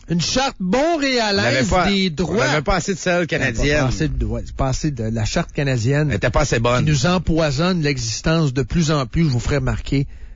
Une charte montréalaise des droits. On n'avait pas assez de celle canadienne. Pas assez de la charte canadienne. Elle était pas assez bonne. Qui nous empoisonne l'existence de plus en plus, je vous ferai remarquer.